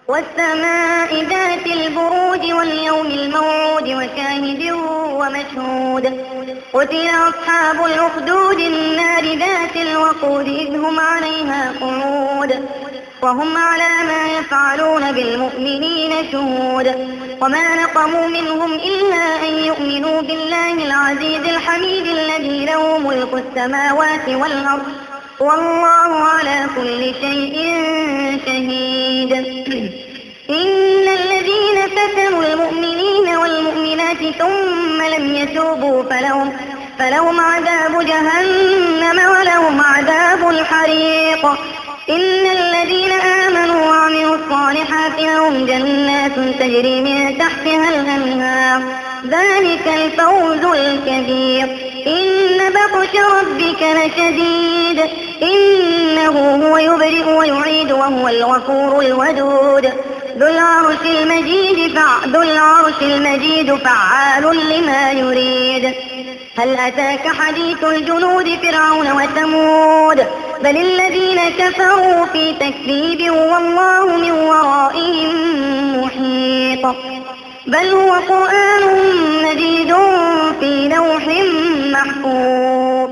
والسماء ذات البروج واليوم الموعود وشاهد ومشهود قتل أصحاب الأخدود النار ذات الوقود إذ هم عليها قعود وهم على ما يفعلون بالمؤمنين شهود وما نقموا منهم إلا أن يؤمنوا بالله العزيز الحميد الذي له ملك السماوات والأرض والله على كل شيء شهيد. إن الذين فتنوا المؤمنين والمؤمنات ثم لم يتوبوا فلهم عذاب جهنم ولهم عذاب الحريق. إن الذين آمنوا وعملوا الصالحات لهم جنات تجري من تحتها الأنهار ذلك الفوز الكبير. إن بطش ربك لشديد إنه هو يبرئ ويعيد وهو الغفور الودود ذو العرش المجيد فعال لما يريد. هل أتاك حديث الجنود فرعون وثمود بل الذين كفروا في تكذيب والله من ورائهم محيط. بل هو قرآن مجيد في لوح محفوظ.